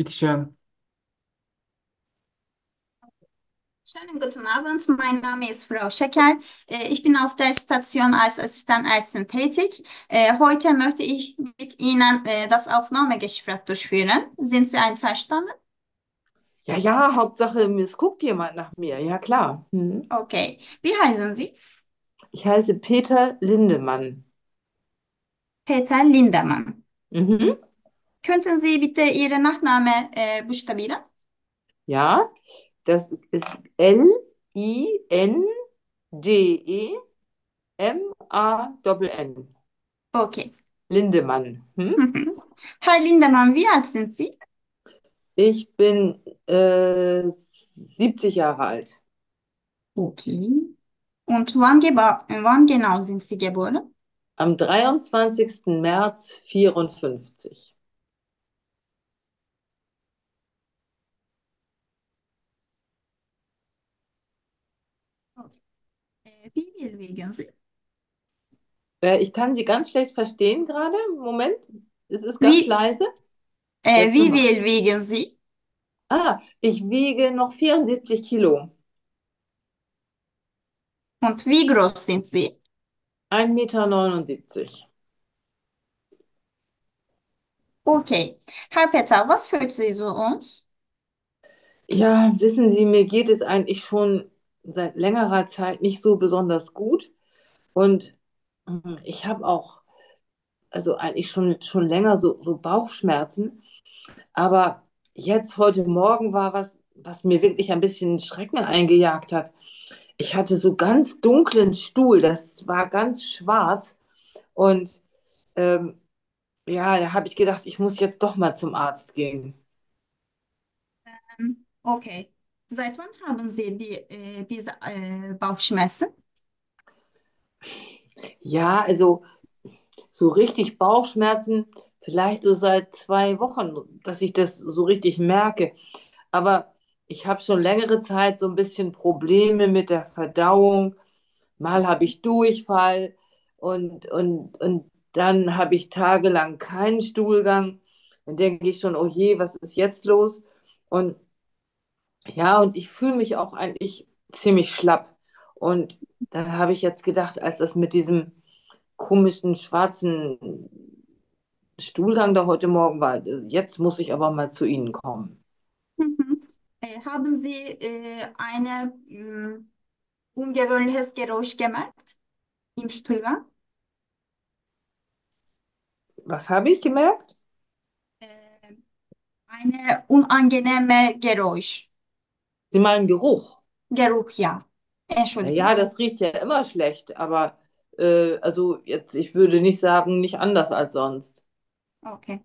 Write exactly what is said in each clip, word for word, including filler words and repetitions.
Bitteschön. Schönen guten Abend, mein Name ist Frau Schäcker. Äh, Ich bin auf der Station als Assistenzärztin tätig. Äh, Heute möchte ich mit Ihnen äh, das Aufnahmegespräch durchführen. Sind Sie einverstanden? Ja, ja, Hauptsache, es guckt jemand nach mir. Ja, klar. Mhm. Okay. Wie heißen Sie? Ich heiße Peter Lindemann. Peter Lindemann. Mhm. Könnten Sie bitte Ihren Nachname äh, buchstabieren? Ja, das ist L I N D E M A N N. Okay. Lindemann. Hm? Mhm. Herr Lindemann, wie alt sind Sie? Ich bin äh, siebzig Jahre alt. Okay. Und wann, geba wann genau sind Sie geboren? Am dreiundzwanzigsten März vierundfünfzig. Äh, Wie viel wiegen Sie? Äh, ich kann Sie ganz schlecht verstehen gerade. Moment, es ist ganz Wie, leise. äh, Jetzt wie nochmal. viel wiegen Sie? Ah, ich wiege noch vierundsiebzig Kilo. Und wie groß sind Sie? Ein Meter neunundsiebzig. Okay. Herr Peter, was führt Sie zu uns? Ja, wissen Sie, mir geht es eigentlich schon seit längerer Zeit nicht so besonders gut. Und mm, ich habe auch, also eigentlich schon, schon länger so, so Bauchschmerzen. Aber jetzt, heute Morgen war was, was mir wirklich ein bisschen Schrecken eingejagt hat. Ich hatte so ganz dunklen Stuhl, das war ganz schwarz. Und ähm, ja, da habe ich gedacht, ich muss jetzt doch mal zum Arzt gehen. Ähm, Okay. Seit wann haben Sie die, äh, diese äh, Bauchschmerzen? Ja, also so richtig Bauchschmerzen, vielleicht so seit zwei Wochen, dass ich das so richtig merke. Aber ich habe schon längere Zeit so ein bisschen Probleme mit der Verdauung. Mal habe ich Durchfall und, und, und dann habe ich tagelang keinen Stuhlgang. Dann denke ich schon, oh je, was ist jetzt los? Und ja, und ich fühle mich auch eigentlich ziemlich schlapp. Und dann habe ich jetzt gedacht, als das mit diesem komischen schwarzen Stuhlgang da heute Morgen war. Jetzt muss ich aber mal zu Ihnen kommen. Mhm. Äh, haben Sie äh, eine mh, ungewöhnliches Geräusch gemerkt im Stuhlgang? Was habe ich gemerkt? Äh, eine unangenehme Geräusch. Sie meinen Geruch. Geruch, ja. Naja, Entschuldigung. das riecht ja immer schlecht, aber äh, also jetzt, ich würde nicht sagen, nicht anders als sonst. Okay.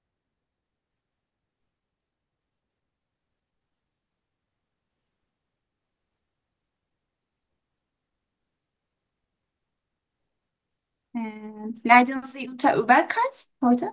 Äh, leiden Sie unter Übelkeit heute?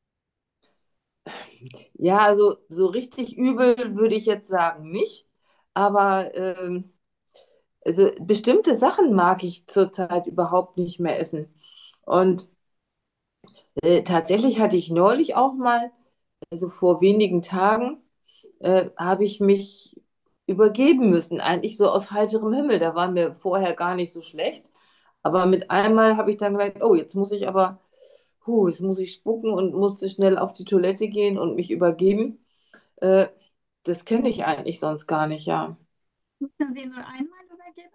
Ja, also so richtig übel würde ich jetzt sagen nicht, aber ähm, also bestimmte Sachen mag ich zurzeit überhaupt nicht mehr essen. Und äh, tatsächlich hatte ich neulich auch mal, also vor wenigen Tagen, äh, habe ich mich übergeben müssen, eigentlich so aus heiterem Himmel. Da war mir vorher gar nicht so schlecht. Aber mit einmal habe ich dann gemerkt, oh, jetzt muss ich aber, huh, jetzt muss ich spucken und musste schnell auf die Toilette gehen und mich übergeben. Äh, Das kenne ich eigentlich sonst gar nicht, ja. Mussten Sie nur einmal übergeben?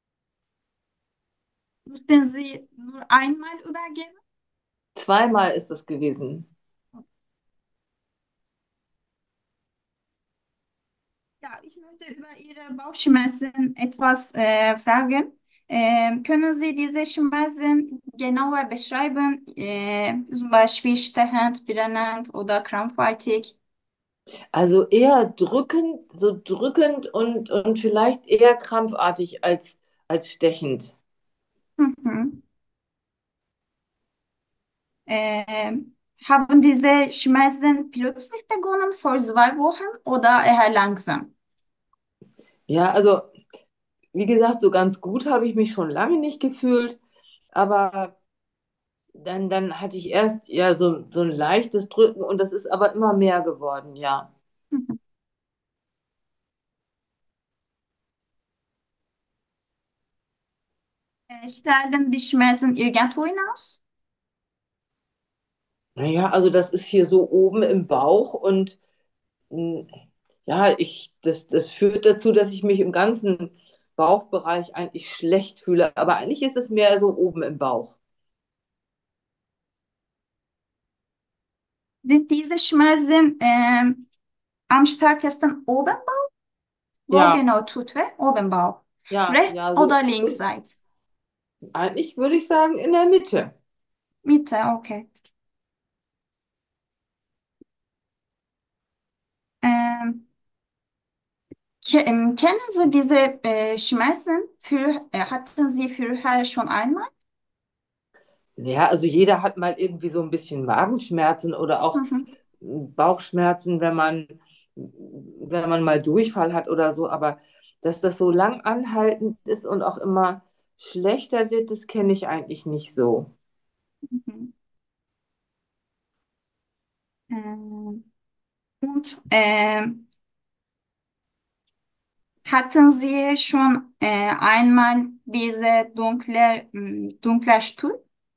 Mussten Sie nur einmal übergeben? Zweimal ist das gewesen. Ja, ich möchte über Ihre Bauchschmerzen etwas äh, fragen. Ähm, können Sie diese Schmerzen genauer beschreiben? Äh, zum Beispiel stechend, brennend oder krampfartig? Also eher drückend, so drückend und, und vielleicht eher krampfartig als, als stechend. Mhm. Ähm, Haben diese Schmerzen plötzlich begonnen vor zwei Wochen oder eher langsam? Ja, also wie gesagt, so ganz gut habe ich mich schon lange nicht gefühlt, aber dann, dann hatte ich erst ja so, so ein leichtes Drücken und das ist aber immer mehr geworden, ja. Mhm. Äh, Stellen die Schmerzen irgendwo hinaus? Naja, also das ist hier so oben im Bauch und mh, ja, ich, das, das führt dazu, dass ich mich im ganzen Bauchbereich eigentlich schlecht fühle. Aber eigentlich ist es mehr so oben im Bauch. Sind diese Schmerzen ähm, am stärksten oben? Wo Ja, genau tut weh? Oben Bauch. ja, Rechts ja, oder so. links Seite? Eigentlich würde ich sagen in der Mitte. Mitte, okay. Ähm, ke ähm, kennen Sie diese äh, Schmerzen? Für, äh, hatten Sie vorher schon einmal? Ja, also jeder hat mal irgendwie so ein bisschen Magenschmerzen oder auch Mhm. Bauchschmerzen, wenn man, wenn man mal Durchfall hat oder so. Aber dass das so lang anhaltend ist und auch immer schlechter wird, das kenne ich eigentlich nicht so. Mhm. Ähm, und ähm, hatten Sie schon äh, einmal diese dunkle, mh, dunkler Stuhl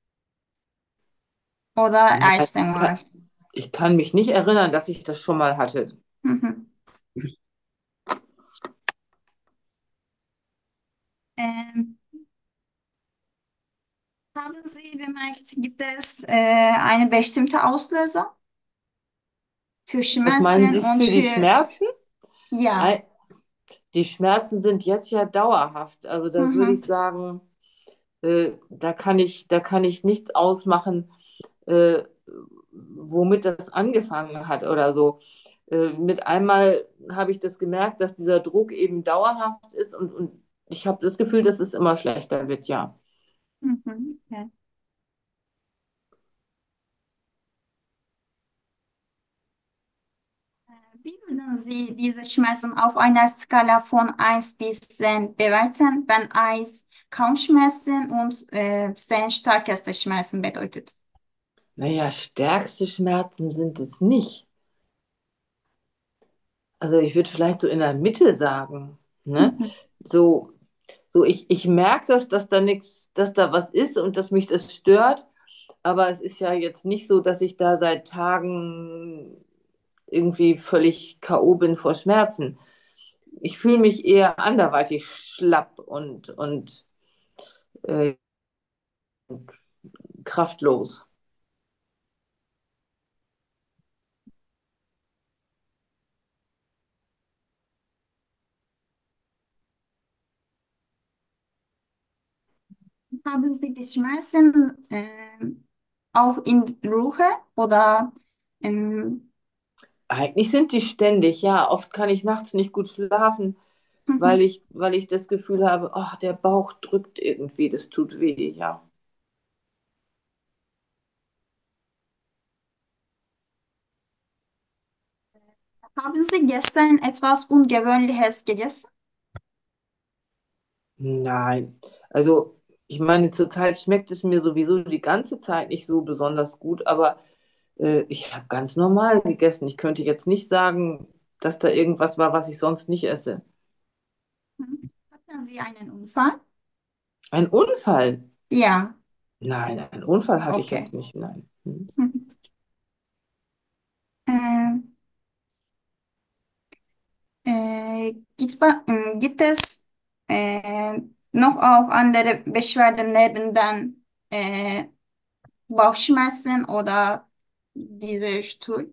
oder Ja, erste ich kann, Mal? ich kann mich nicht erinnern, dass ich das schon mal hatte. Mhm. Ähm, haben Sie bemerkt, gibt es äh, eine bestimmte Auslöser für Was meinen Schmerzen Sie und für die für, Schmerzen? ja, Ei, die Schmerzen sind jetzt ja dauerhaft. Also da würde mhm. ich sagen, äh, da kann ich, da kann ich nichts ausmachen, äh, womit das angefangen hat oder so. Äh, mit einmal habe ich das gemerkt, dass dieser Druck eben dauerhaft ist und, und ich habe das Gefühl, dass es immer schlechter wird, ja. Mhm. Okay. Wie würden Sie diese Schmerzen auf einer Skala von eins bis zehn bewerten, wenn eins kaum Schmerzen und äh, zehn starkeste Schmerzen bedeutet? Naja, stärkste Schmerzen sind es nicht. Also ich würde vielleicht so in der Mitte sagen, ne? Mhm. So, so ich, ich merke, dass, dass da nichts, dass da was ist und dass mich das stört, aber es ist ja jetzt nicht so, dass ich da seit Tagen irgendwie völlig K O bin vor Schmerzen. Ich fühle mich eher anderweitig schlapp und, und äh, kraftlos. Haben Sie die Schmerzen ähm, auch in Ruhe oder ähm, Eigentlich sind die ständig, ja. Oft kann ich nachts nicht gut schlafen, weil ich, weil ich das Gefühl habe, ach, der Bauch drückt irgendwie, das tut weh, ja. haben Sie gestern etwas Ungewöhnliches gegessen? Nein, also ich meine, zurzeit schmeckt es mir sowieso die ganze Zeit nicht so besonders gut, aber äh, ich habe ganz normal gegessen. Ich könnte jetzt nicht sagen, dass da irgendwas war, was ich sonst nicht esse. Mhm. Hatten Sie einen Unfall? Ein Unfall? Ja, Nein, einen Unfall hatte ich okay. jetzt nicht, nein. Hm. Mhm. Ähm, äh, gibt, ba- ähm, gibt es äh, noch auch andere Beschwerden neben den äh, Bauchschmerzen oder dieser Stuhl?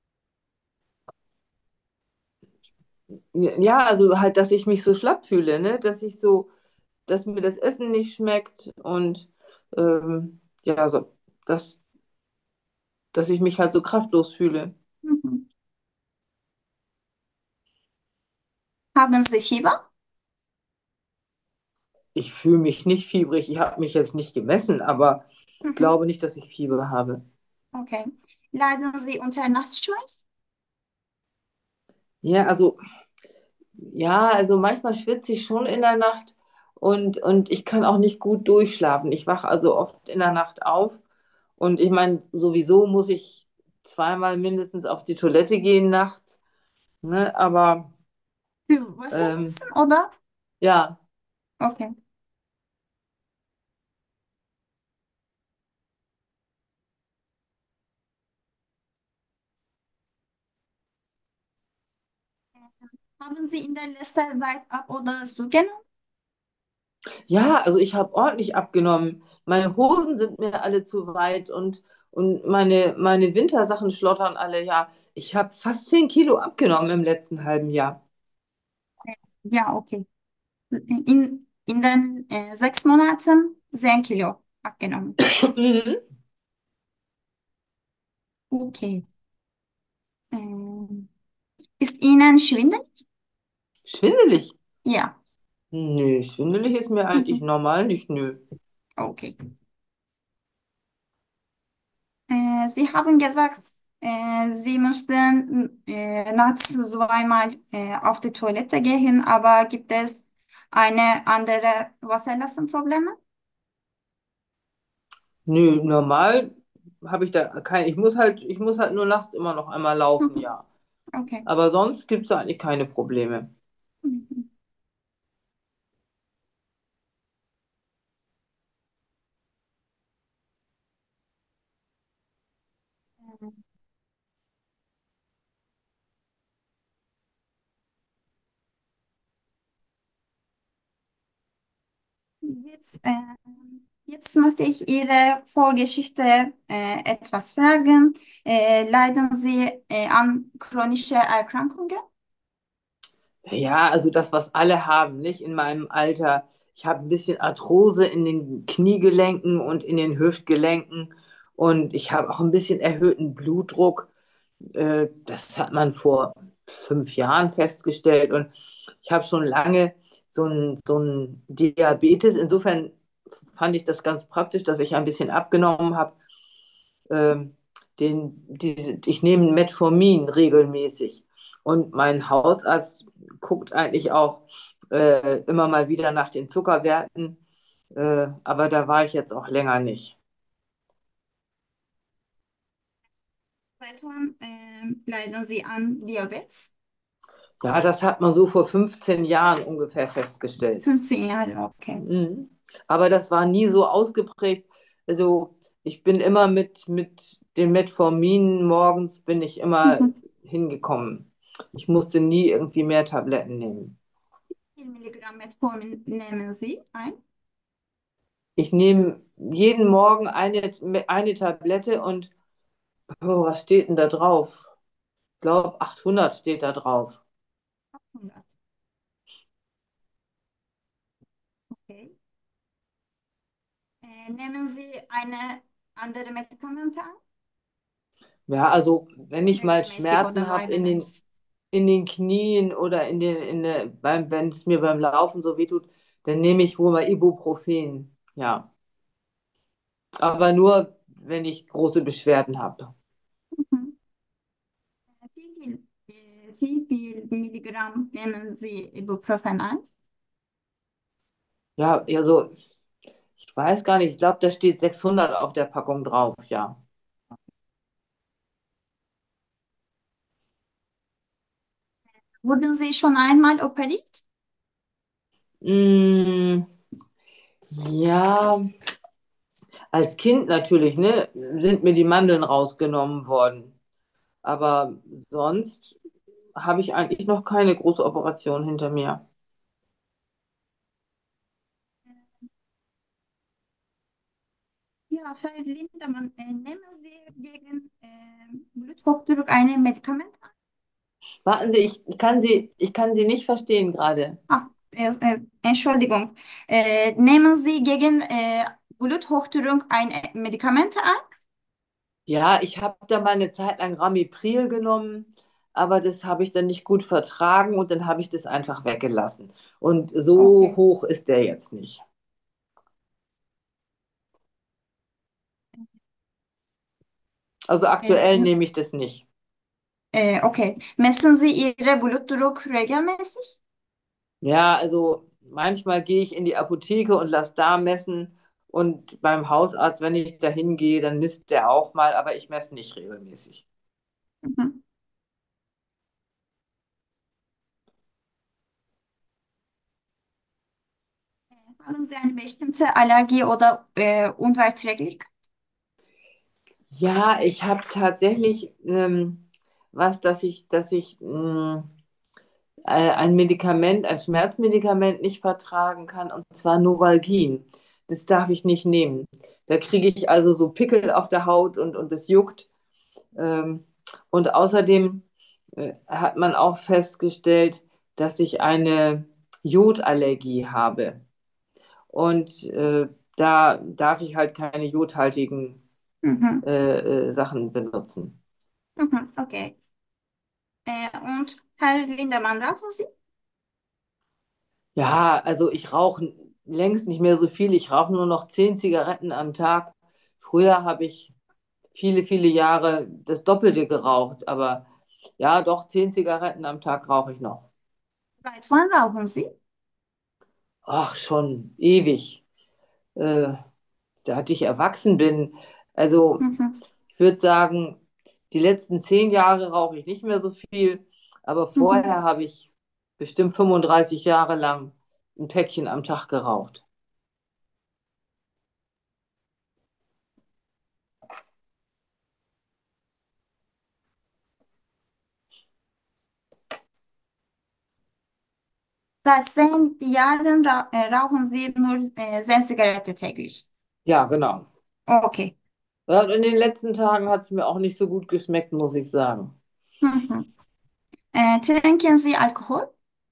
Ja, also halt, dass ich mich so schlapp fühle, ne? Dass ich so, dass mir das Essen nicht schmeckt und ähm, ja, so, dass, dass ich mich halt so kraftlos fühle. Mhm. Haben Sie Fieber? Ich fühle mich nicht fiebrig. Ich habe mich jetzt nicht gemessen, aber ich Mhm. glaube nicht, dass ich Fieber habe. Okay. Leiden Sie unter Nachtschweiß? Ja, also, ja, also manchmal schwitze ich schon in der Nacht und, und ich kann auch nicht gut durchschlafen. Ich wache also oft in der Nacht auf Und ich meine, sowieso muss ich zweimal mindestens auf die Toilette gehen nachts. Ne? Aber Für Wasser ähm, messen, oder? ja, Okay. Haben Sie in der letzten Zeit ab oder zugenommen? ja, also ich habe ordentlich abgenommen. Meine Hosen sind mir alle zu weit und, und meine, meine Wintersachen schlottern alle. Ja, ich habe fast zehn Kilo abgenommen im letzten halben Jahr. Ja, okay. In, in den äh, sechs Monaten zehn Kilo abgenommen. Mhm. Okay. Ähm, ist Ihnen schwindelig? Schwindelig? Ja. Nö, schwindelig ist mir eigentlich Mhm. normal nicht, nö. Okay. Äh, Sie haben gesagt, äh, Sie mussten äh, nachts zweimal äh, auf die Toilette gehen, aber gibt es eine andere Wasserlassenprobleme? Nö, normal habe ich da kein, ich muss halt, ich muss halt nur nachts immer noch einmal laufen, Mhm. ja. Okay. Aber sonst gibt es eigentlich keine Probleme. Mhm. Jetzt, äh, jetzt möchte ich Ihre Vorgeschichte äh, etwas fragen. Äh, leiden Sie äh, an chronischen Erkrankungen? Ja, also das, was alle haben, nicht in meinem Alter. Ich habe ein bisschen Arthrose in den Kniegelenken und in den Hüftgelenken und ich habe auch ein bisschen erhöhten Blutdruck. Äh, das hat man vor fünf Jahren festgestellt und ich habe schon lange so ein, so ein Diabetes. Insofern fand ich das ganz praktisch, dass ich ein bisschen abgenommen habe. Ähm, den, die, ich nehme Metformin regelmäßig. Und mein Hausarzt guckt eigentlich auch äh, immer mal wieder nach den Zuckerwerten. Äh, aber da war ich jetzt auch länger nicht. Seit wann äh, leiden Sie an Diabetes? Ja, das hat man so vor fünfzehn Jahren ungefähr festgestellt. fünfzehn Jahre, okay. Mhm. Aber das war nie so ausgeprägt. Also ich bin immer mit, mit dem Metformin morgens bin ich immer Mhm. hingekommen. Ich musste nie irgendwie mehr Tabletten nehmen. Wie viel Milligramm Metformin nehmen Sie ein? Ich nehme jeden Morgen eine, eine Tablette und oh, was steht denn da drauf? Ich glaube, achthundert steht da drauf. hundert. Okay. Äh, nehmen Sie eine andere Medikamente ein? Ja, also wenn ich mal Regelmäßig Schmerzen oder habe in den, wahlweise? in den Knien oder in den, in der, beim, wenn es mir beim Laufen so wehtut, dann nehme ich wohl mal Ibuprofen. Ja, aber nur, wenn ich große Beschwerden habe. Mhm. Wie viel, äh, wie viel Milligramm nehmen Sie Ibuprofen ein? Ja, also ich weiß gar nicht, ich glaube, da steht sechshundert auf der Packung drauf, ja. Wurden Sie schon einmal operiert? Mm, ja, als Kind natürlich, ne, sind mir die Mandeln rausgenommen worden. Aber sonst habe ich eigentlich noch keine große Operation hinter mir. Ja, Herr Lindemann, äh, nehmen Sie gegen äh, Bluthochdruck ein Medikament? Warten Sie, ich kann Sie, ich kann Sie nicht verstehen gerade. Ah, äh, äh, Entschuldigung. Äh, nehmen Sie gegen äh, Bluthochdruck ein äh, Medikament ein? Ja, ich habe da mal eine Zeit lang Ramipril genommen, aber das habe ich dann nicht gut vertragen und dann habe ich das einfach weggelassen. Und so Okay. hoch ist der jetzt nicht. Also aktuell Äh, nehme ich das nicht. äh, okay. Messen Sie Ihre Blutdruck regelmäßig? Ja, also manchmal gehe ich in die Apotheke und lasse da messen Und beim Hausarzt, wenn ich da hingehe, dann misst der auch mal, aber ich messe nicht regelmäßig. Mhm. Haben Sie eine bestimmte Allergie oder äh, Unverträglichkeit? Ja, ich habe tatsächlich ähm, was, dass ich, dass ich mh, äh, ein Medikament, ein Schmerzmedikament nicht vertragen kann, und zwar Novalgin. Das darf ich nicht nehmen. Da kriege ich also so Pickel auf der Haut und, und es juckt. Ähm, und außerdem äh, hat man auch festgestellt, dass ich eine Jodallergie habe. Und äh, da darf ich halt keine jodhaltigen Mhm. äh, äh, Sachen benutzen. Mhm. Okay. Äh, und Herr Lindemann, rauchen Sie? Ja, also ich rauche längst nicht mehr so viel. Ich rauche nur noch zehn Zigaretten am Tag. Früher habe ich viele, viele Jahre das Doppelte geraucht, aber ja, doch zehn Zigaretten am Tag rauche ich noch. Seit wann rauchen Sie? Ach, schon ewig. Äh, Seit ich erwachsen bin. Also Mhm. ich würde sagen, die letzten zehn Jahre rauche ich nicht mehr so viel, aber Mhm. vorher habe ich bestimmt fünfunddreißig Jahre lang ein Päckchen am Tag geraucht. Seit zehn Jahren ra äh, rauchen Sie nur äh, zehn Zigarette täglich. Ja, genau. Okay. Ja, und in den letzten Tagen hat es mir auch nicht so gut geschmeckt, muss ich sagen. Mhm. Äh, trinken Sie Alkohol?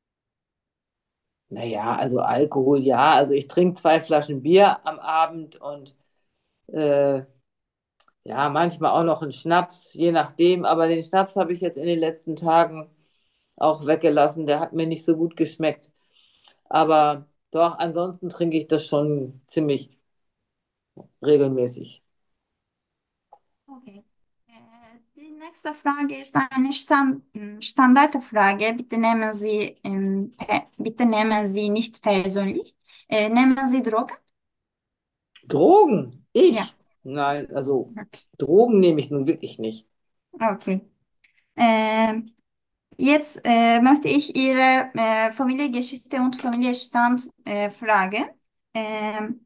Naja, also Alkohol, ja. Also ich trinke zwei Flaschen Bier am Abend und äh, ja, manchmal auch noch einen Schnaps, je nachdem. Aber den Schnaps habe ich jetzt in den letzten Tagen auch weggelassen. Der hat mir nicht so gut geschmeckt. Aber doch, ansonsten trinke ich das schon ziemlich regelmäßig. Okay. Äh, die nächste Frage ist eine Stand Standardfrage. Bitte nehmen Sie, ähm, pe- bitte nehmen Sie nicht persönlich. Äh, nehmen Sie Drogen? Drogen? Ja. Ich? Nein, also Okay. Drogen nehme ich nun wirklich nicht. Okay. Ähm, jetzt äh, möchte ich Ihre äh, Familiengeschichte und Familienstand äh, fragen. Ähm,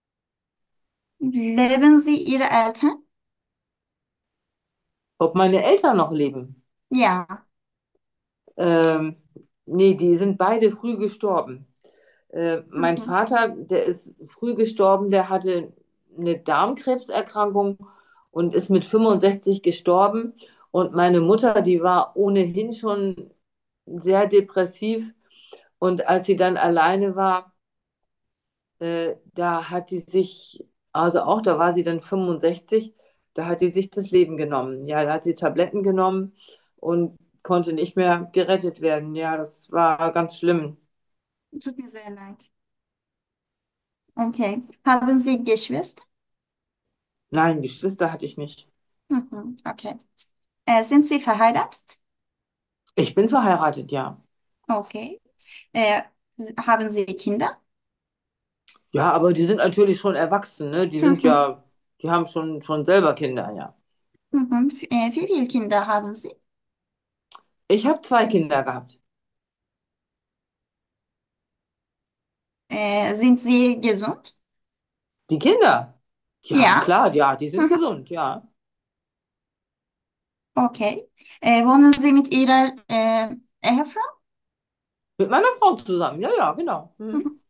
leben Sie Ihre Eltern? Ob meine Eltern noch leben? Ja. Ähm, Nee, die sind beide früh gestorben. Äh, mein Mhm. Vater, der ist früh gestorben, der hatte eine Darmkrebserkrankung und ist mit fünfundsechzig gestorben. Und meine Mutter, die war ohnehin schon sehr depressiv. Und als sie dann alleine war, äh, da hat die sich, also auch da war sie dann fünfundsechzig, da hat sie sich das Leben genommen. Ja, da hat sie Tabletten genommen und konnte nicht mehr gerettet werden. Ja, das war ganz schlimm. Tut mir sehr leid. Okay. Haben Sie Geschwister? Nein, Geschwister hatte ich nicht. Mhm. Okay. Äh, sind Sie verheiratet? Ich bin verheiratet, ja. Okay. Äh, haben Sie Kinder? Ja, aber die sind natürlich schon erwachsen, ne? Die sind Mhm. ja, die haben schon, schon selber Kinder, ja. Mhm. F- Äh, wie viele Kinder haben Sie? Ich habe zwei Kinder gehabt. Äh, sind Sie gesund? Die Kinder? Ja, Ja. klar, ja, die sind Mhm. gesund, ja. Okay. Äh, wohnen Sie mit Ihrer äh, Ehefrau? Mit meiner Frau zusammen, ja, ja, genau. Mhm. Mhm.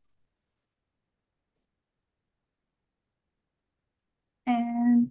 Äh,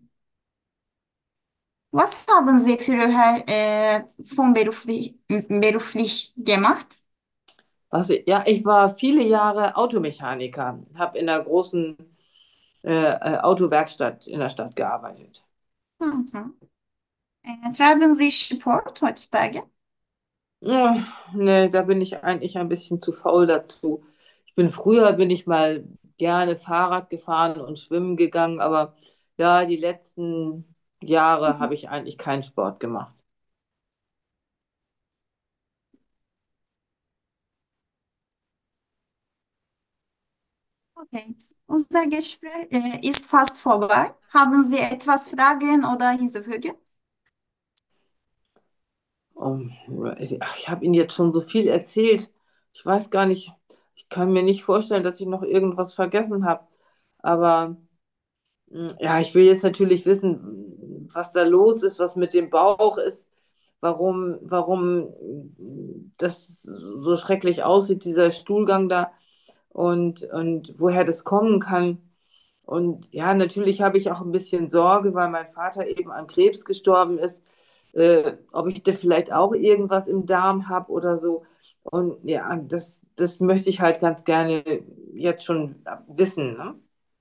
was haben Sie früher äh, von beruflich, beruflich gemacht? Was ich, ja, ich war viele Jahre Automechaniker, habe in einer großen äh, äh, Autowerkstatt in der Stadt gearbeitet. Mhm. Äh, treiben Sie Sport heutzutage? Ja, nee, da bin ich eigentlich ein bisschen zu faul dazu. Ich bin früher bin ich mal gerne Fahrrad gefahren und schwimmen gegangen, aber ja, die letzten Jahre Mhm. habe ich eigentlich keinen Sport gemacht. Okay. Unser Gespräch äh, ist fast vorbei. Haben Sie etwas Fragen oder hinzufügen? Ähm, ich ach, ich habe Ihnen jetzt schon so viel erzählt. Ich weiß gar nicht, ich kann mir nicht vorstellen, dass ich noch irgendwas vergessen habe. Aber mm, ja, ich will jetzt natürlich wissen, was da los ist, was mit dem Bauch ist, warum, warum das so schrecklich aussieht, dieser Stuhlgang da und, und woher das kommen kann. Und ja, natürlich habe ich auch ein bisschen Sorge, weil mein Vater eben an Krebs gestorben ist, äh, ob ich da vielleicht auch irgendwas im Darm habe oder so. Und ja, das, das möchte ich halt ganz gerne jetzt schon wissen, ne?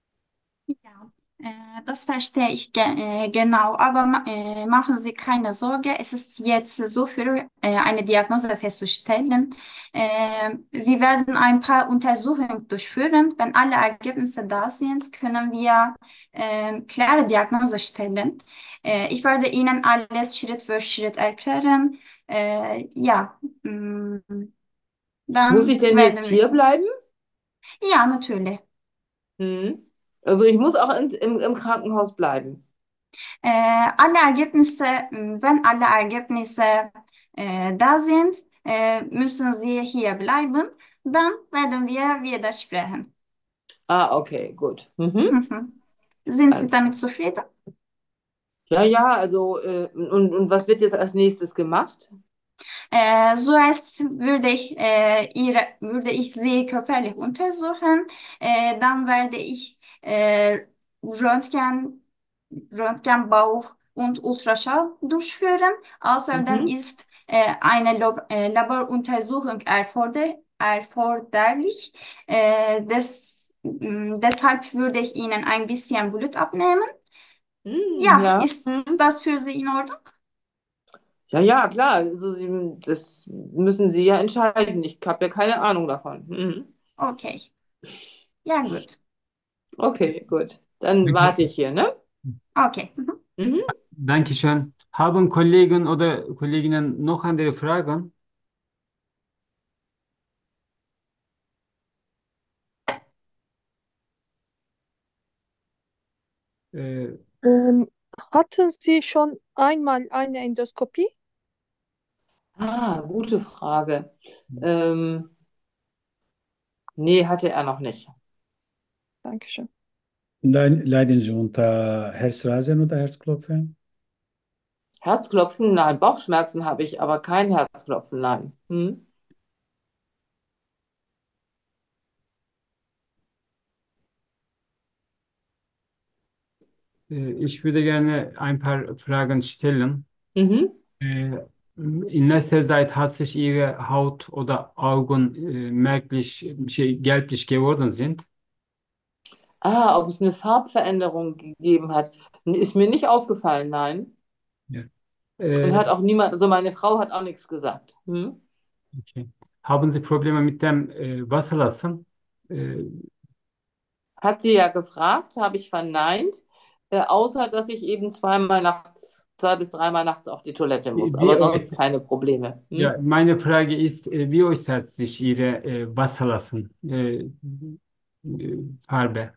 Ja, äh, das verstehe ich ge äh, genau, aber ma äh, machen Sie keine Sorge, es ist jetzt so für äh, eine Diagnose festzustellen. Äh, wir werden ein paar Untersuchungen durchführen. Wenn alle Ergebnisse da sind, können wir äh, klare Diagnose stellen. Äh, ich werde Ihnen alles Schritt für Schritt erklären. Äh, ja, mm, Muss ich dann denn jetzt werden wir. hier bleiben? Ja, natürlich. Hm. Also ich muss auch in, im, im Krankenhaus bleiben. Äh, alle Ergebnisse, mh, wenn alle Ergebnisse äh, da sind, äh, müssen Sie hier bleiben. Dann werden wir wieder sprechen. Ah, okay, gut. Mhm. Mhm. Sind Sie Alles klar. damit zufrieden? Ja, ja, also, äh, und, und was wird jetzt als nächstes gemacht? Äh, zuerst würde ich, äh, ihre, würde ich sie körperlich untersuchen. Äh, dann werde ich äh, Röntgen, Röntgenbauch und Ultraschall durchführen. Außerdem Mhm. ist äh, eine Lab äh, Laboruntersuchung erforder erforderlich. Äh, des, mh, deshalb würde ich Ihnen ein bisschen Blut abnehmen. Hm, Ja, ja. ist Hm. das für Sie in Ordnung? Ja, ja, klar. Also, Sie, das müssen Sie ja entscheiden. Ich habe ja keine Ahnung davon. Mhm. Okay, ja gut. Okay, gut. Dann warte Danke. ich hier, ne? Okay. Mhm. Mhm. Dankeschön. Haben Kollegen oder Kolleginnen noch andere Fragen? Äh, Ähm, Hatten Sie schon einmal eine Endoskopie? Ah, gute Frage. Ähm, nee, hatte er noch nicht. Dankeschön. Leid- Leiden Sie unter Herzrasen oder Herzklopfen? Herzklopfen, nein. Bauchschmerzen habe ich, aber kein Herzklopfen, nein. Hm? äh, Ich würde gerne ein paar Fragen stellen. Mhm. Äh, in letzter Zeit hat sich Ihre Haut oder Augen äh, merklich şey, gelblich geworden sind. Ah, ob es eine Farbveränderung gegeben hat, ist mir nicht aufgefallen, nein. Ja. Und Äh, hat auch niemand, also meine Frau hat auch nichts gesagt. Hm? okay. Haben Sie Probleme mit dem äh, Wasserlassen? Äh, Hat sie ja gefragt, habe ich verneint, äh, außer dass ich eben zweimal nachts, zwei bis dreimal nachts auf die Toilette muss, wie aber sonst äußert, keine Probleme. ja, Hm? meine Frage ist, äh, wie äußert sich Ihre äh, Wasserlassen äh, äh, Farbe?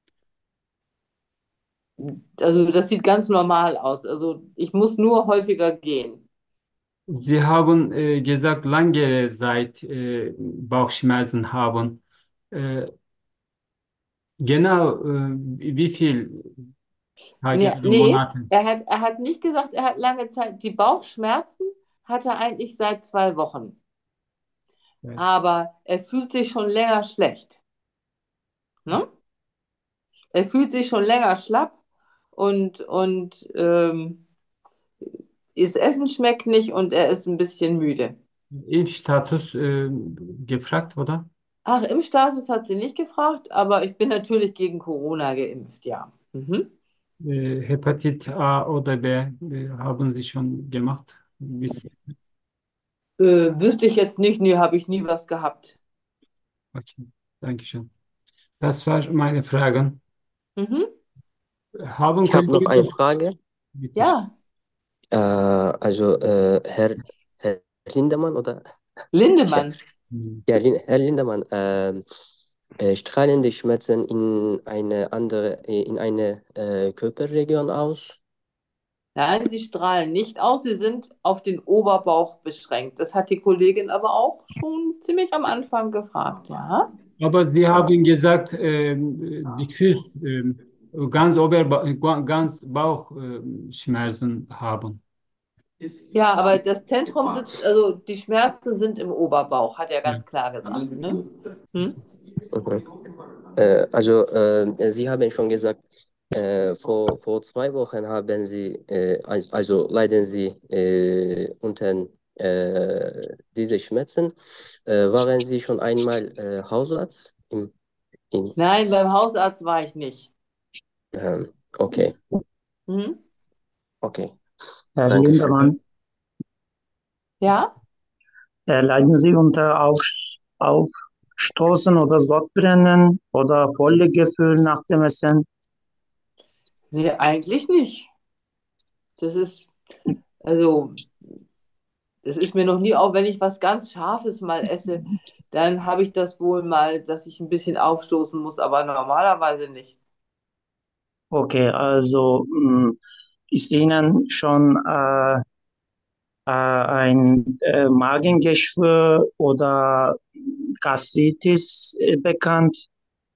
Also das sieht ganz normal aus. Also ich muss nur häufiger gehen. Sie haben äh, gesagt, lange Zeit äh, Bauchschmerzen haben. Äh, genau, äh, wie viel Tage Nee, oder nee, Monate? er hat, er hat nicht gesagt, er hat lange Zeit. Die Bauchschmerzen hat er eigentlich seit zwei Wochen. Ja. Aber er fühlt sich schon länger schlecht. Ne? Er fühlt sich schon länger schlapp und, und ähm, das Essen schmeckt nicht und er ist ein bisschen müde. Impfstatus äh, gefragt, oder? Ach, Impfstatus hat sie nicht gefragt, aber ich bin natürlich gegen Corona geimpft, ja. Mhm. Äh, Hepatit A oder B äh, haben Sie schon gemacht? Bis, Äh, wüsste ich jetzt nicht, nee, habe ich nie was gehabt. okay, Dankeschön. Das war meine Frage. Mhm. Haben Ich habe noch eine Kollegen, Frage. bitte. Ja, Äh, also äh, Herr, Herr Lindemann oder? Ja, Lindemann. Hm. ja, Lin Herr Lindemann, ähm, äh, strahlen die Schmerzen in eine andere, äh, in eine äh, Körperregion aus? Nein, sie strahlen nicht aus, sie sind auf den Oberbauch beschränkt. Das hat die Kollegin aber auch schon ziemlich am Anfang gefragt, ja? Aber Sie haben gesagt, ähm, die Füße ähm, ganz Oberba ganz Bauchschmerzen haben. Ja, aber das Zentrum sitzt, also die Schmerzen sind im Oberbauch, hat er Ja. ganz klar gesagt, ne? Hm? Mhm. Äh, also, äh, Sie haben schon gesagt, äh, vor, vor zwei Wochen haben Sie, äh, als- also leiden Sie äh, unter äh, diese Schmerzen. Äh, waren Sie schon einmal äh, Hausarzt? Im, in, Nein, beim Hausarzt war ich nicht. ähm, okay, Hm? okay, Herr Dankeschön. Lindemann, Ja? äh, leiden Sie unter Auf Aufstoßen oder Sodbrennen oder Völlegefühl nach dem Essen? Nee, eigentlich nicht. Das ist, also, das ist mir noch nie, auch wenn ich was ganz Scharfes mal esse, dann habe ich das wohl mal, dass ich ein bisschen aufstoßen muss, aber normalerweise nicht. Okay, also mh, ist Ihnen schon äh, äh, ein äh, Magengeschwür oder Gastritis äh, bekannt?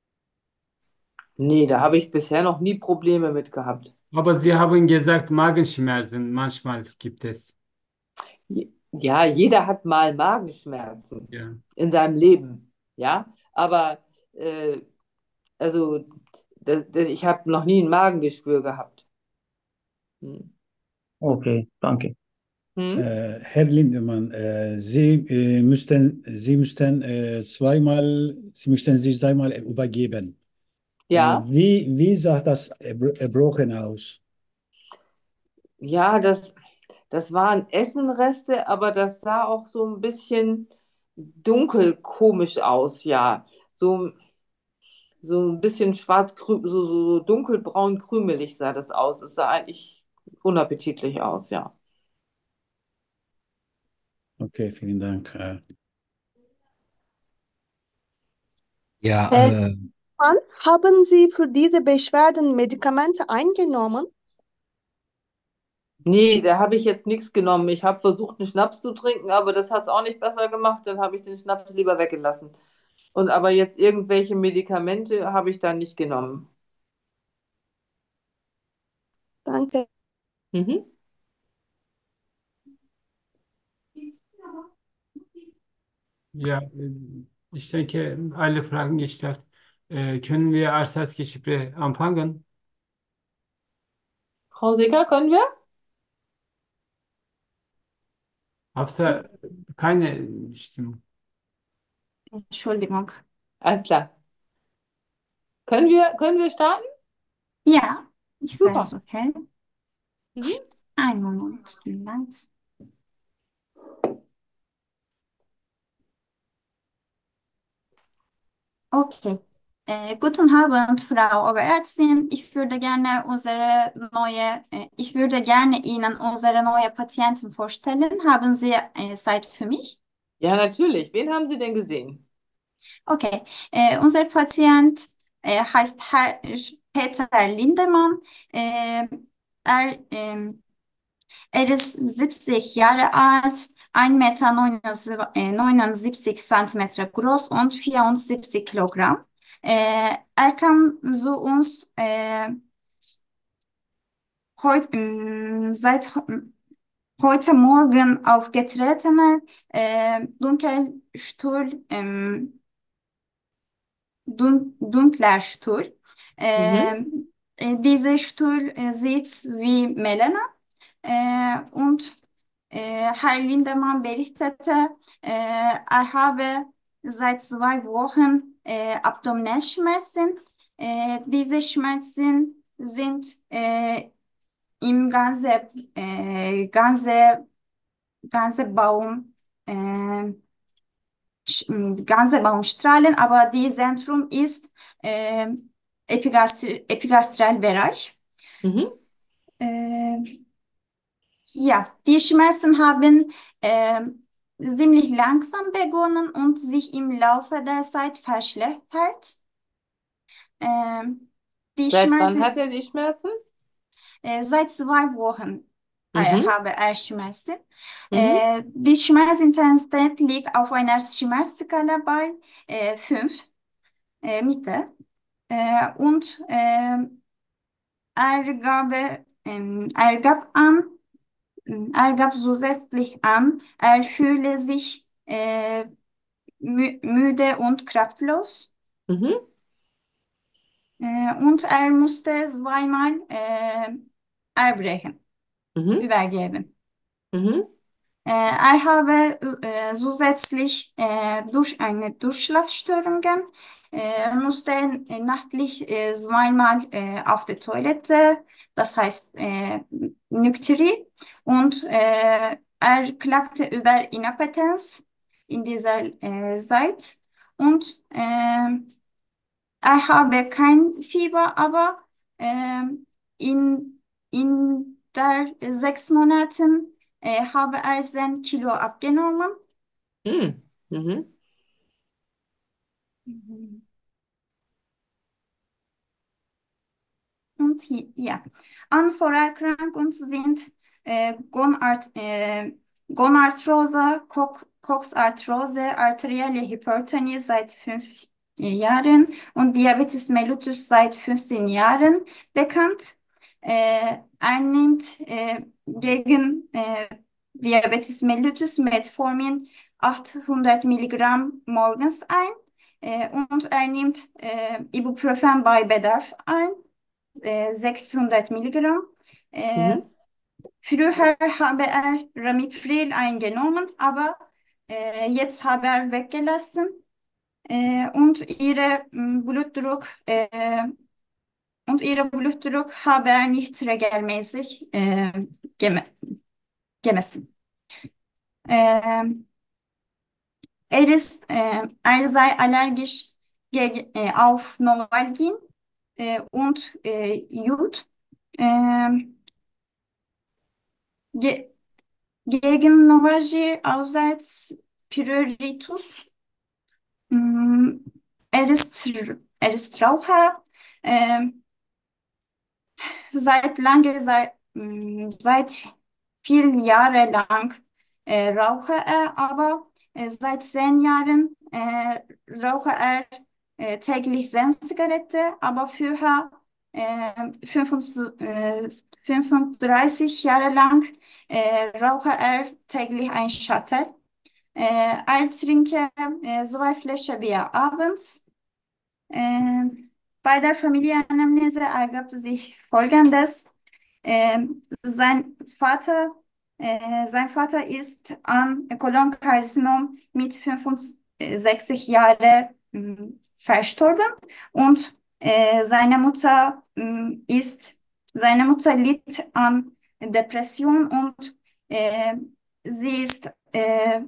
Nee, da habe ich bisher noch nie Probleme mit gehabt. Aber Sie haben gesagt, Magenschmerzen manchmal gibt es. Ja, jeder hat mal Magenschmerzen Ja. in seinem Leben, ja, aber äh, also das, das, ich habe noch nie ein Magengeschwür gehabt. Hm. Okay, danke. Hm? Äh, Herr Lindemann, äh, Sie äh, müssten, Sie müssten äh, zweimal, Sie müssten sich zweimal übergeben. Äh, Ja, wie, wie sah das Erbro- Erbrochen aus? ja, das, das waren Essenreste, aber das sah auch so ein bisschen dunkel komisch aus, ja. So, so ein bisschen schwarz, so, so so dunkelbraun krümelig sah das aus. Es sah eigentlich unappetitlich aus, ja. Okay, vielen Dank. Äh, Ja, Herr äh, Mann, haben Sie für diese Beschwerden Medikamente eingenommen? Nee, da habe ich jetzt nichts genommen. Ich habe versucht, einen Schnaps zu trinken, aber das hat es auch nicht besser gemacht. Dann habe ich den Schnaps lieber weggelassen. Und aber jetzt irgendwelche Medikamente habe ich da nicht genommen. Danke. Mhm. Ja, äh, ich denke, alle Fragen gestellt. Äh, können wir als Gespräch anfangen? Frau Seeger, können wir? Hafsa, keine Stimmung. Entschuldigung. Alles klar. Können wir, können wir starten? Ja, ich weiß, Super. okay. Mhm. Einen Moment, tut mir leid. Okay. Äh, guten Abend, Frau Oberärztin. Ich würde gerne unsere neue, äh, ich würde gerne Ihnen unsere neue Patientin vorstellen. Haben Sie äh, Zeit für mich? Ja, natürlich. Wen haben Sie denn gesehen? Okay. Äh, unser Patient äh, heißt Herr Peter Lindemann. Äh, er, ähm, er ist siebzig Jahre alt, ein Meter neunundsiebzig Zentimeter groß und vierundsiebzig Kilogramm. Äh, er kam zu uns äh, heut, ähm, seit heute Morgen aufgetretener äh, Dunkelstuhl, ähm, dun dunkler Stuhl. Mhm. Ähm, äh, dieser Stuhl äh, sieht wie Melena. Äh, und äh, Herr Lindemann berichtete, äh, er habe seit zwei Wochen äh, Abdominalschmerzen. Äh, diese Schmerzen sind äh, im ganze, äh, ganze, ganze Baum, äh, sch- ganze Baumstrahlen, aber die Zentrum ist äh, Epigastri Epigastralbereich. Mhm. Äh, Ja, die Schmerzen haben ähm, ziemlich langsam begonnen und sich im Laufe der Zeit verschlechtert. Ähm, die Seit wann Schmerzen, hat er die Schmerzen? äh, seit zwei Wochen äh, Mhm, habe er Schmerzen. mhm, Äh, die Schmerzintensität liegt auf einer Schmerzskala bei äh, fünf äh, Mitte. Äh, und äh, er gab, ähm, er gab an, er gab zusätzlich an, er fühle sich äh, mü müde und kraftlos. mhm, Äh, und er musste zweimal äh, erbrechen, mhm, übergeben. mhm, Äh, er habe äh, zusätzlich äh, durch eine Durchschlafstörungen, äh, er musste äh, nachtlich äh, zweimal äh, auf der Toilette, das heißt äh, Nükteri, und äh, er klagte über Inappetenz in dieser äh, Zeit und äh, er habe kein Fieber, aber ähm, in, in der sechs Monaten äh, habe er sein Kilo abgenommen. mhm, mhm, Mhm. Und hi- ja, Anvorerkrankungen sind äh, Gonart, äh, Gonarthrose, Cox Coxarthrose, arterielle Hypertonie seit fünf Jahren und Diabetes mellitus seit fünfzehn Jahren bekannt. Äh, er nimmt äh, gegen äh, Diabetes mellitus Metformin achthundert Milligramm morgens ein äh, und er nimmt äh, Ibuprofen bei Bedarf ein äh, sechshundert Milligramm. Äh, mhm, früher habe er Ramipril eingenommen, aber äh, jetzt habe er weggelassen äh, und ihre mh, Blutdruck äh, und ihre Blutdruck habe er nicht regelmäßig äh, geme gemessen. Äh, er ist, äh, er sei allergisch gegen, äh, auf Novalgin äh, und äh, Jod. Ähm, ge Gegen Novaji Ausseits Priorität. Mm, Er ist, er ist Raucher. Ähm, seit lange, seit, mm, seit vielen Jahren lang äh, rauche er, aber äh, seit zehn Jahren äh, rauche er äh, täglich zehn Zigarette, aber früher äh, fünfundzwanzig, äh, fünfunddreißig Jahre lang äh, rauche er täglich ein Shuttle. Äh, er trinke äh, zwei Flaschen Bier abends. Äh, bei der Familienanamnese ergab sich Folgendes. Ähm, sein Vater, äh, sein Vater ist an Kolonkarzinom mit fünfundsechzig Jahren mh, verstorben und äh, seine Mutter mh, ist, seine Mutter litt an Depression und äh, sie ist äh,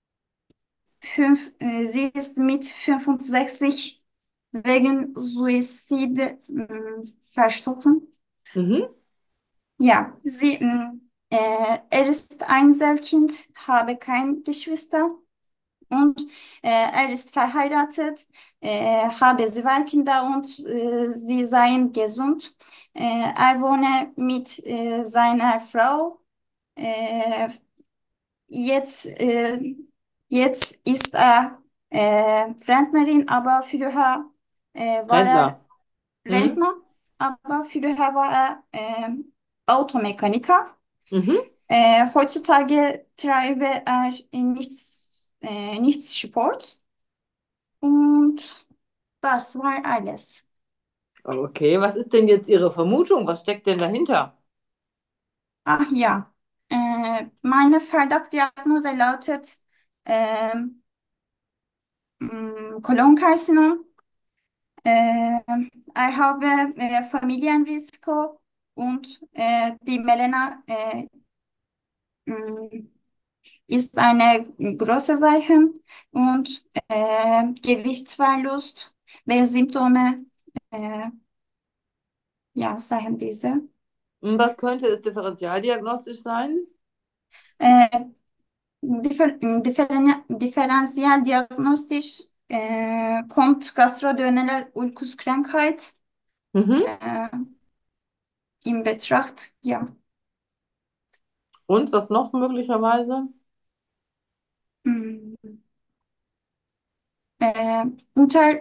Fünf, äh, sie ist mit fünfundsechzig wegen Suizid äh, verstorben. mhm, Ja, sie, äh, äh, er ist Einzelkind, habe kein Geschwister und äh, er ist verheiratet, äh, habe zwei Kinder und äh, sie seien gesund. Äh, er wohne mit äh, seiner Frau. Äh, Jetzt, äh, jetzt ist er äh, Rentnerin, aber früher äh, war er Rentner. Mhm, Rentner, aber früher war er äh, Automechaniker. mhm. Äh, heutzutage treibe er nichts, äh, nichts Sport und das war alles. Okay, was ist denn jetzt Ihre Vermutung? Was steckt denn dahinter? Ach ja, äh, meine Verdachtdiagnose lautet ähm, mh, Kolonkarzinom. Äh, er habe äh, Familienrisiko und äh, die Melena äh, mh, ist eine große Sache und äh, Gewichtsverlust, welche Symptome, äh, ja, sagen diese. Und was könnte es differentialdiagnostisch sein? Äh, Differ, differen, differenziell diagnostisch äh, kommt Gastrodöneler Ulkuskrankheit Mhm. äh, in Betracht. Ja. Und was noch möglicherweise? Hm. Äh, unter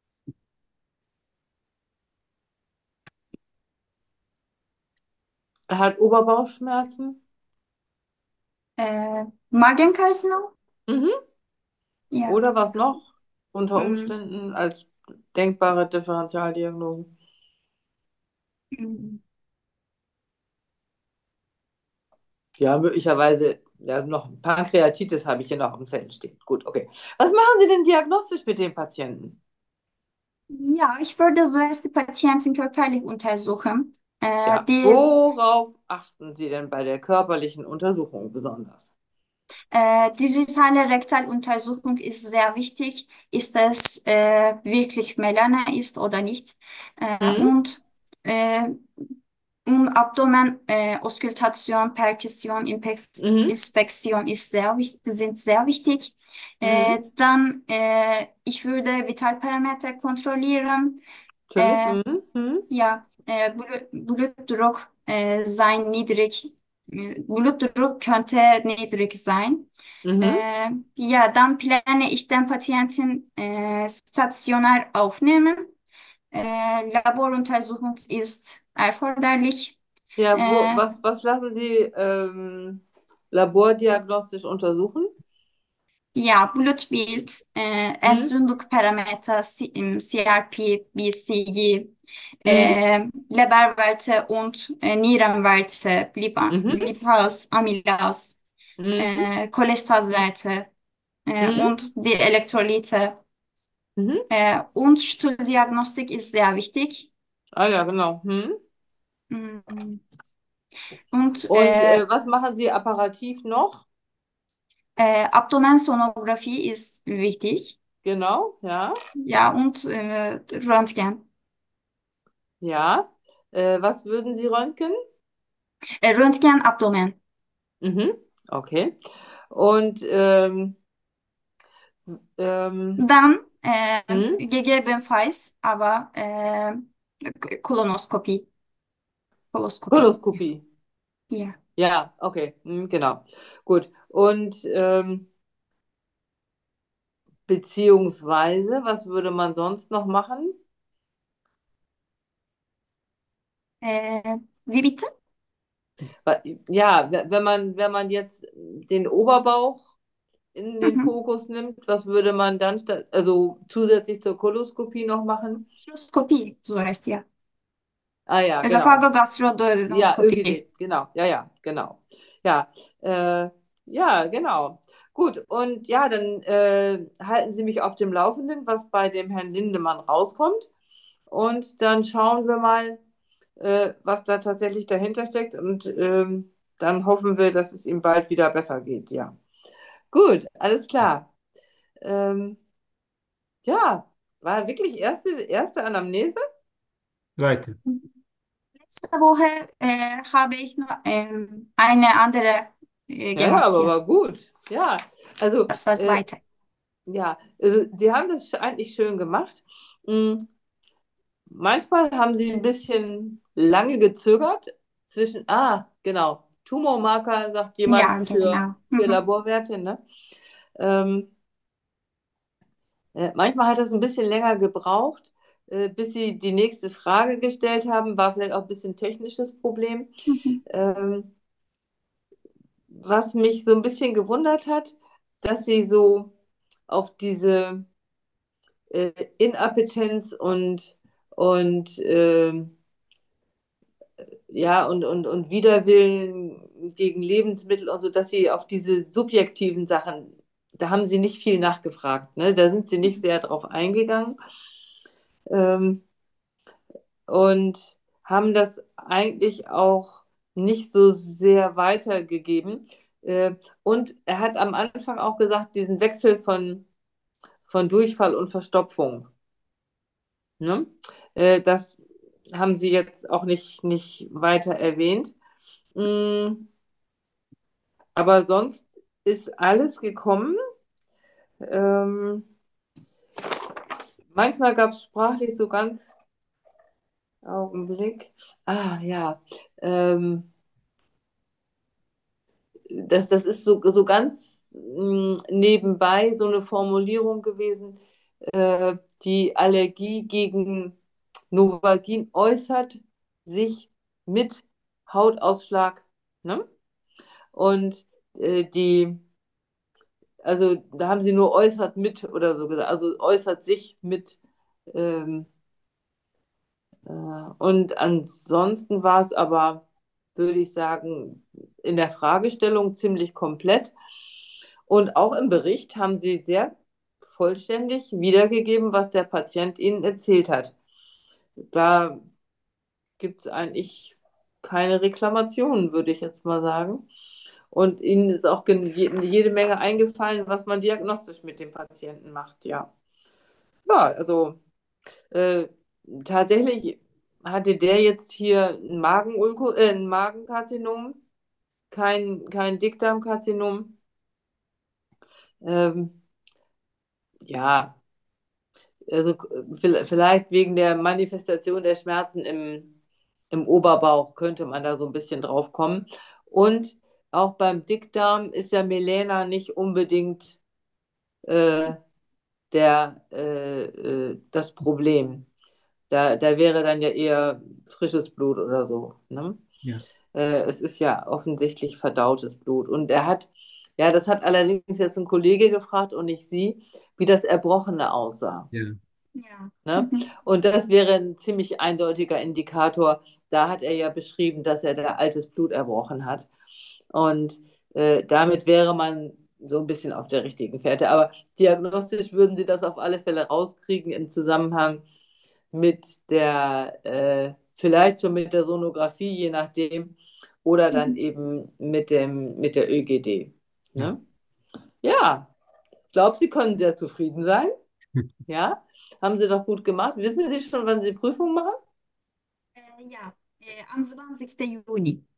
Er hat Oberbauchschmerzen. äh, Magenkarzinom. Mhm. Ja. Oder was noch unter Hm. Umständen als denkbare Differentialdiagnose? Hm. Ja, möglicherweise, ja, noch Pankreatitis habe ich hier noch am Zettel stehen. Gut, okay. Was machen Sie denn diagnostisch mit dem Patienten? Ja, ich würde zuerst die Patienten körperlich untersuchen. Äh, Ja, die worauf achten Sie denn bei der körperlichen Untersuchung besonders? äh, digitale Rektaluntersuchung ist sehr wichtig. Ist es äh, wirklich Melana ist oder nicht? Äh, Hm? und äh, und Abdomen, äh, Auskultation, Perkussion, Impex- Mhm. Inspektion ist sehr, wich- sind sehr wichtig. Äh, Mhm. dann, äh, ich würde Vitalparameter kontrollieren. Natürlich. Äh, Mhm. Mhm. ja, äh, Blu- Blutdruck äh, sein niedrig. Äh, Blutdruck könnte niedrig sein. Mhm. Äh, ja, dann plane ich den Patienten äh, stationär aufnehmen. Äh, Laboruntersuchung ist erforderlich. Ja, wo, Äh, was, was lassen Sie ähm, labordiagnostisch untersuchen? ja, Blutbild, äh, Mhm. Entzündungsparameter, C- im C R P, B C G, Mhm. äh, Leberwerte und äh, Nierenwerte, Lipa- Mhm. Lipase, Amylase, Mhm. äh, Cholestazwerte äh, Mhm. und die Elektrolyte. Mhm. Äh, und Stuhldiagnostik ist sehr wichtig. Ah ja, genau. Mhm. Mm, Und Und äh, äh, was machen Sie apparativ noch? äh, Abdomensonographie ist wichtig. Genau, ja. Ja, und äh, Röntgen. Ja. Äh, was würden Sie röntgen? Äh, Röntgen, Abdomen. Mhm. Okay. Und ähm, ähm, Dann äh, hm? gegebenenfalls aber äh, Kolonoskopie. Koloskopie. Ja. Koloskopie. Ja. Ja, okay, hm, genau. Gut. Und ähm, beziehungsweise, was würde man sonst noch machen? Äh, wie bitte? Wa- Ja, we- wenn man, wenn man jetzt den Oberbauch in den Mhm. Fokus nimmt, was würde man dann statt, also zusätzlich zur Koloskopie noch machen? Gastroskopie, so heißt ja. Ah ja, genau. Ja, Ösophagogastroduodenoskopie. Öginet, genau. Ja, ja, genau. Ja, äh, ja, genau. Gut, und ja, dann äh, halten Sie mich auf dem Laufenden, was bei dem Herrn Lindemann rauskommt. Und dann schauen wir mal, äh, was da tatsächlich dahinter steckt. Und ähm, dann hoffen wir, dass es ihm bald wieder besser geht. Ja. Gut, alles klar. Ähm, ja, war wirklich erste, erste Anamnese? Weiter. Letzte Woche äh, habe ich nur ähm, eine andere äh, Ja, ja, gemacht, aber ja. war gut. Ja, also Das war äh, weiter. ja, also Sie haben das eigentlich schön gemacht. Mm, Manchmal haben Sie ein bisschen lange gezögert zwischen, ah, genau, Tumormarker, sagt jemand Ja, für, genau. für Mhm. Laborwerte, ne? Ähm, äh, manchmal hat es ein bisschen länger gebraucht, äh, bis Sie die nächste Frage gestellt haben, war vielleicht auch ein bisschen technisches Problem. Mhm. Ähm, was mich so ein bisschen gewundert hat, dass Sie so auf diese äh, Inappetenz und, und, ähm, ja, und, und, und Widerwillen gegen Lebensmittel und so, dass sie auf diese subjektiven Sachen, da haben sie nicht viel nachgefragt, ne? Da sind sie nicht sehr drauf eingegangen, ähm, und haben das eigentlich auch nicht so sehr weitergegeben. Äh, und er hat am Anfang auch gesagt, diesen Wechsel von, von Durchfall und Verstopfung. Ne? Äh, das haben Sie jetzt auch nicht, nicht weiter erwähnt. Mm, aber sonst ist alles gekommen. Ähm, manchmal gab es sprachlich so ganz Augenblick. Ah ja, ähm, das, das ist so, so ganz mh, nebenbei so eine Formulierung gewesen, äh, die Allergie gegen Novalgin äußert sich mit Hautausschlag. Ne? Und äh, die, also da haben sie nur äußert mit oder so gesagt, also äußert sich mit. Ähm, äh, und ansonsten war es aber, würde ich sagen, in der Fragestellung ziemlich komplett. Und auch im Bericht haben sie sehr vollständig wiedergegeben, was der Patient ihnen erzählt hat. Da gibt es eigentlich keine Reklamationen, würde ich jetzt mal sagen. Und ihnen ist auch jede Menge eingefallen, was man diagnostisch mit dem Patienten macht, ja. Ja, also äh, tatsächlich hatte der jetzt hier ein Magenulko, äh, ein Magenkarzinom, kein, kein Dickdarmkarzinom. Ähm, ja, also vielleicht wegen der Manifestation der Schmerzen im, im Oberbauch könnte man da so ein bisschen drauf kommen. Und auch beim Dickdarm ist ja Melena nicht unbedingt äh, der, äh, äh, das Problem. Da, da wäre dann ja eher frisches Blut oder so. Ne? Ja, Äh, es ist ja offensichtlich verdautes Blut. Und er hat, ja, das hat allerdings jetzt ein Kollege gefragt und nicht Sie, wie das Erbrochene aussah. ja, Ja. Ne? Mhm. Und das wäre ein ziemlich eindeutiger Indikator. Da hat er ja beschrieben, dass er da altes Blut erbrochen hat. Und äh, damit wäre man so ein bisschen auf der richtigen Fährte. Aber diagnostisch würden Sie das auf alle Fälle rauskriegen im Zusammenhang mit der, äh, vielleicht schon mit der Sonographie, je nachdem, oder dann Mhm. eben mit dem, mit der Ö G D. ja. Ne? Ja, ich glaube, Sie können sehr zufrieden sein. Ja, haben Sie doch gut gemacht. Wissen Sie schon, wann Sie Prüfung machen? Äh, ja, äh, am zwanzigsten Juni.